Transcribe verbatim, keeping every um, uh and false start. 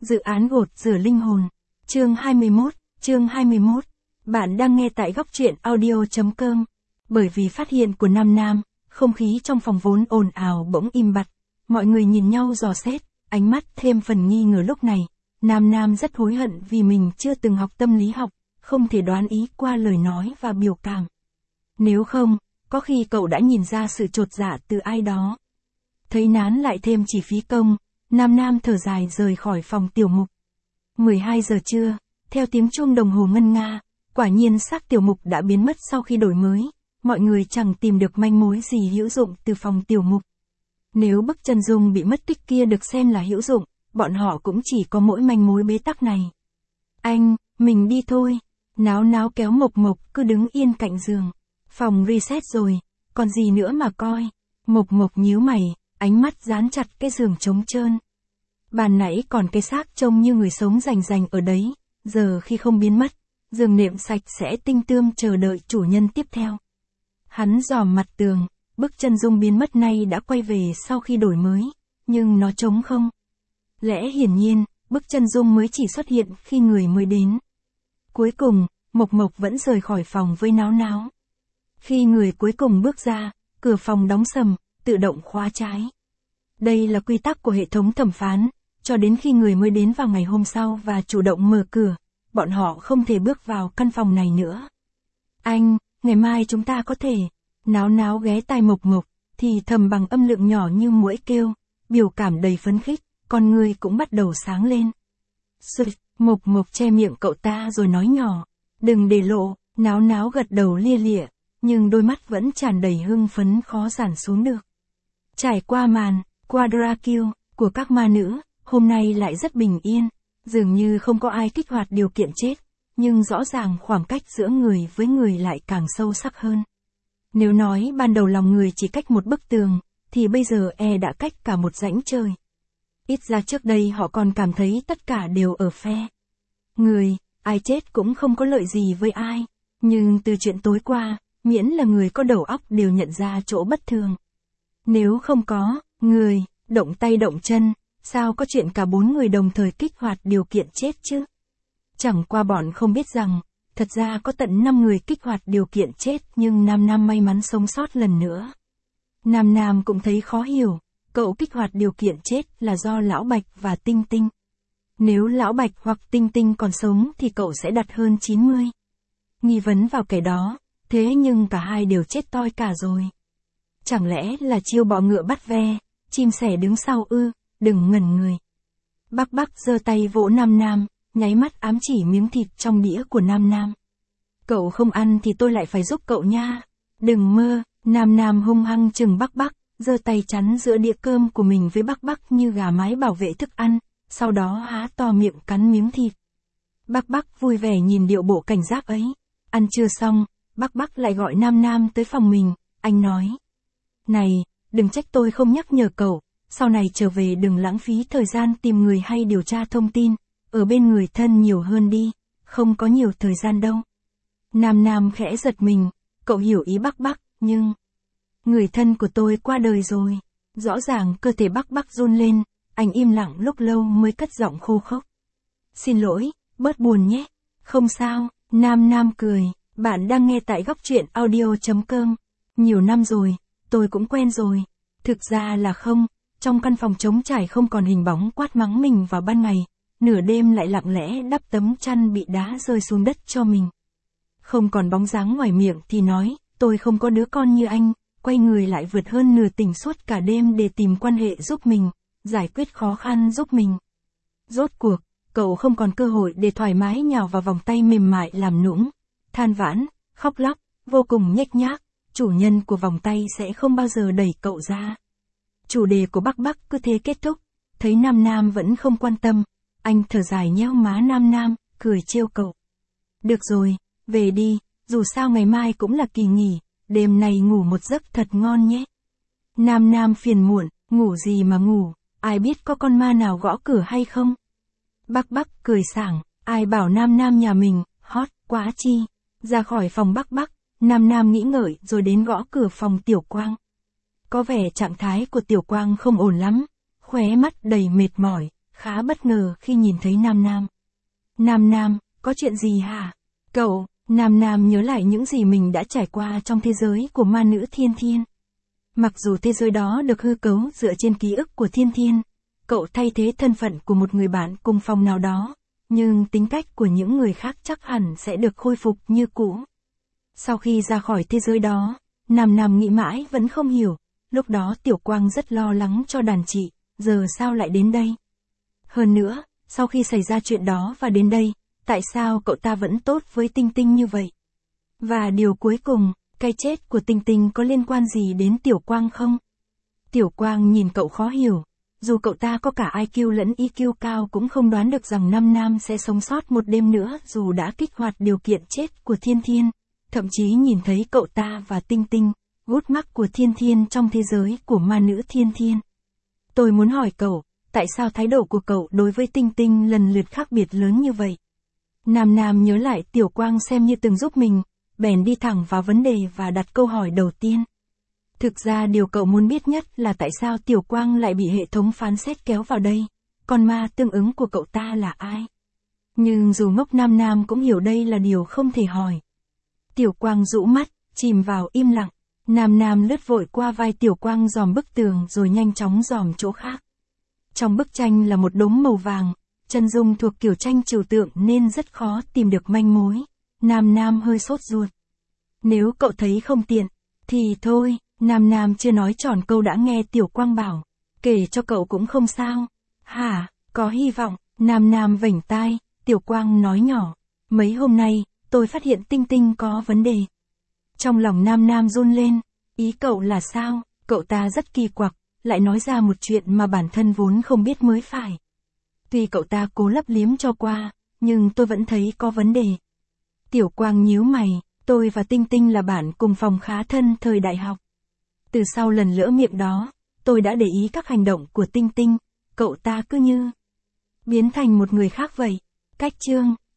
Dự án gột rửa linh hồn. Chương hai mươi mốt, chương hai mươi mốt. Bạn đang nghe tại góc truyện audio chấm com. Bởi vì phát hiện của Nam Nam, không khí trong phòng vốn ồn ào bỗng im bặt. Mọi người nhìn nhau dò xét, ánh mắt thêm phần nghi ngờ lúc này. Nam Nam rất hối hận vì mình chưa từng học tâm lý học, không thể đoán ý qua lời nói và biểu cảm. Nếu không, có khi cậu đã nhìn ra sự chột dạ từ ai đó. Thấy nán lại thêm chỉ phí công, Nam Nam thở dài rời khỏi phòng tiểu mục. mười hai giờ trưa, theo tiếng chuông đồng hồ ngân nga, quả nhiên xác tiểu mục đã biến mất sau khi đổi mới, mọi người chẳng tìm được manh mối gì hữu dụng từ phòng tiểu mục. Nếu bức chân dung bị mất tích kia được xem là hữu dụng, bọn họ cũng chỉ có mỗi manh mối bế tắc này. Anh, mình đi thôi. Náo náo kéo Mộc Mộc cứ đứng yên cạnh giường. Phòng reset rồi, còn gì nữa mà coi. Mộc Mộc nhíu mày, ánh mắt dán chặt cái giường trống trơn. Bàn nãy còn cái xác trông như người sống rành rành ở đấy, giờ khi không biến mất, giường nệm sạch sẽ tinh tươm chờ đợi chủ nhân tiếp theo. Hắn dòm mặt tường, bức chân dung biến mất nay đã quay về sau khi đổi mới, nhưng nó trống không. Lẽ hiển nhiên, bức chân dung mới chỉ xuất hiện khi người mới đến. Cuối cùng, Mộc Mộc vẫn rời khỏi phòng với náo náo. Khi người cuối cùng bước ra, cửa phòng đóng sầm, tự động khóa trái. Đây là quy tắc của hệ thống thẩm phán, cho đến khi người mới đến vào ngày hôm sau và chủ động mở cửa, bọn họ không thể bước vào căn phòng này nữa. Anh, ngày mai chúng ta có thể. Náo náo ghé tai Mộc Mộc, thì thầm bằng âm lượng nhỏ như muỗi kêu, biểu cảm đầy phấn khích, con người cũng bắt đầu sáng lên. Sụt, Mộc Mộc che miệng cậu ta rồi nói nhỏ, đừng để lộ. Náo náo gật đầu lia lịa, nhưng đôi mắt vẫn tràn đầy hưng phấn khó giản xuống được. Trải qua màn quadra kill của các ma nữ, hôm nay lại rất bình yên, dường như không có ai kích hoạt điều kiện chết, nhưng rõ ràng khoảng cách giữa người với người lại càng sâu sắc hơn. Nếu nói ban đầu lòng người chỉ cách một bức tường, thì bây giờ e đã cách cả một rãnh trời. Ít ra trước đây họ còn cảm thấy tất cả đều ở phe người, ai chết cũng không có lợi gì với ai, nhưng từ chuyện tối qua, miễn là người có đầu óc đều nhận ra chỗ bất thường. Nếu không có người động tay động chân, sao có chuyện cả bốn người đồng thời kích hoạt điều kiện chết chứ? Chẳng qua bọn không biết rằng, thật ra có tận năm người kích hoạt điều kiện chết nhưng Nam Nam may mắn sống sót lần nữa. Nam Nam cũng thấy khó hiểu, cậu kích hoạt điều kiện chết là do Lão Bạch và Tinh Tinh. Nếu Lão Bạch hoặc Tinh Tinh còn sống thì cậu sẽ đặt hơn chín mươi. Nghi vấn vào kẻ đó, thế nhưng cả hai đều chết toi cả rồi. Chẳng lẽ là chiêu bọ ngựa bắt ve, chim sẻ đứng sau ư? Đừng ngẩn người. Bắc Bắc giơ tay vỗ Nam Nam, nháy mắt ám chỉ miếng thịt trong đĩa của Nam Nam. Cậu không ăn thì tôi lại phải giúp cậu nha. Đừng mơ. Nam Nam hung hăng chừng Bắc Bắc, giơ tay chắn giữa đĩa cơm của mình với Bắc Bắc như gà mái bảo vệ thức ăn, sau đó há to miệng cắn miếng thịt. Bắc Bắc vui vẻ nhìn điệu bộ cảnh giác ấy. Ăn chưa xong, Bắc Bắc lại gọi Nam Nam tới phòng mình, anh nói. Này, đừng trách tôi không nhắc nhở cậu, sau này trở về đừng lãng phí thời gian tìm người hay điều tra thông tin, ở bên người thân nhiều hơn đi, không có nhiều thời gian đâu. Nam Nam khẽ giật mình, cậu hiểu ý Bắc Bắc, nhưng... Người thân của tôi qua đời rồi. Rõ ràng cơ thể Bắc Bắc run lên, anh im lặng lúc lâu mới cất giọng khô khốc. Xin lỗi, bớt buồn nhé. Không sao, Nam Nam cười, bạn đang nghe tại góc truyện audio chấm com. Nhiều năm rồi, tôi cũng quen rồi. Thực ra là không, trong căn phòng trống trải không còn hình bóng quát mắng mình vào ban ngày, nửa đêm lại lặng lẽ đắp tấm chăn bị đá rơi xuống đất cho mình. Không còn bóng dáng ngoài miệng thì nói, tôi không có đứa con như anh, quay người lại vượt hơn nửa tỉnh suốt cả đêm để tìm quan hệ giúp mình, giải quyết khó khăn giúp mình. Rốt cuộc, cậu không còn cơ hội để thoải mái nhào vào vòng tay mềm mại làm nũng, than vãn, khóc lóc, vô cùng nhếch nhác, chủ nhân của vòng tay sẽ không bao giờ đẩy cậu ra. Chủ đề của Bắc Bắc cứ thế kết thúc, thấy Nam Nam vẫn không quan tâm, anh thở dài nhéo má Nam Nam, cười trêu cậu. Được rồi, về đi, dù sao ngày mai cũng là kỳ nghỉ, đêm này ngủ một giấc thật ngon nhé. Nam Nam phiền muộn, ngủ gì mà ngủ, ai biết có con ma nào gõ cửa hay không? Bắc Bắc cười sảng, ai bảo Nam Nam nhà mình, hot, quá chi. Ra khỏi phòng Bắc Bắc, Nam Nam nghĩ ngợi rồi đến gõ cửa phòng Tiểu Quang. Có vẻ trạng thái của Tiểu Quang không ổn lắm, khóe mắt đầy mệt mỏi, khá bất ngờ khi nhìn thấy Nam Nam. Nam Nam, có chuyện gì hả? Cậu, Nam Nam nhớ lại những gì mình đã trải qua trong thế giới của ma nữ Thiên Thiên. Mặc dù thế giới đó được hư cấu dựa trên ký ức của Thiên Thiên, cậu thay thế thân phận của một người bạn cùng phòng nào đó, nhưng tính cách của những người khác chắc hẳn sẽ được khôi phục như cũ. Sau khi ra khỏi thế giới đó, Nam Nam nghĩ mãi vẫn không hiểu, lúc đó Tiểu Quang rất lo lắng cho đàn chị, giờ sao lại đến đây? Hơn nữa, sau khi xảy ra chuyện đó và đến đây, tại sao cậu ta vẫn tốt với Tinh Tinh như vậy? Và điều cuối cùng, cái chết của Tinh Tinh có liên quan gì đến Tiểu Quang không? Tiểu Quang nhìn cậu khó hiểu, dù cậu ta có cả i kiu lẫn i kiu cao cũng không đoán được rằng Nam Nam sẽ sống sót một đêm nữa dù đã kích hoạt điều kiện chết của Thiên Thiên, thậm chí nhìn thấy cậu ta và Tinh Tinh, gút mắc của Thiên Thiên trong thế giới của ma nữ Thiên Thiên. Tôi muốn hỏi cậu, tại sao thái độ của cậu đối với Tinh Tinh lần lượt khác biệt lớn như vậy? Nam Nam nhớ lại Tiểu Quang xem như từng giúp mình, bèn đi thẳng vào vấn đề và đặt câu hỏi đầu tiên. Thực ra điều cậu muốn biết nhất là tại sao Tiểu Quang lại bị hệ thống phán xét kéo vào đây, con ma tương ứng của cậu ta là ai? Nhưng dù ngốc Nam Nam cũng hiểu đây là điều không thể hỏi. Tiểu Quang rũ mắt, chìm vào im lặng. Nam Nam lướt vội qua vai Tiểu Quang dòm bức tường rồi nhanh chóng dòm chỗ khác. Trong bức tranh là một đống màu vàng, chân dung thuộc kiểu tranh trừu tượng nên rất khó tìm được manh mối. Nam Nam hơi sốt ruột. Nếu cậu thấy không tiện, thì thôi, Nam Nam chưa nói tròn câu đã nghe Tiểu Quang bảo. Kể cho cậu cũng không sao. Hả, có hy vọng, Nam Nam vểnh tai, Tiểu Quang nói nhỏ. Mấy hôm nay, tôi phát hiện Tinh Tinh có vấn đề. Trong lòng Nam Nam run lên, ý cậu là sao? Cậu ta rất kỳ quặc, lại nói ra một chuyện mà bản thân vốn không biết mới phải. Tuy cậu ta cố lấp liếm cho qua, nhưng tôi vẫn thấy có vấn đề. Tiểu Quang nhíu mày, tôi và Tinh Tinh là bạn cùng phòng khá thân thời đại học. Từ sau lần lỡ miệng đó, tôi đã để ý các hành động của Tinh Tinh, cậu ta cứ như biến thành một người khác vậy. Cách chương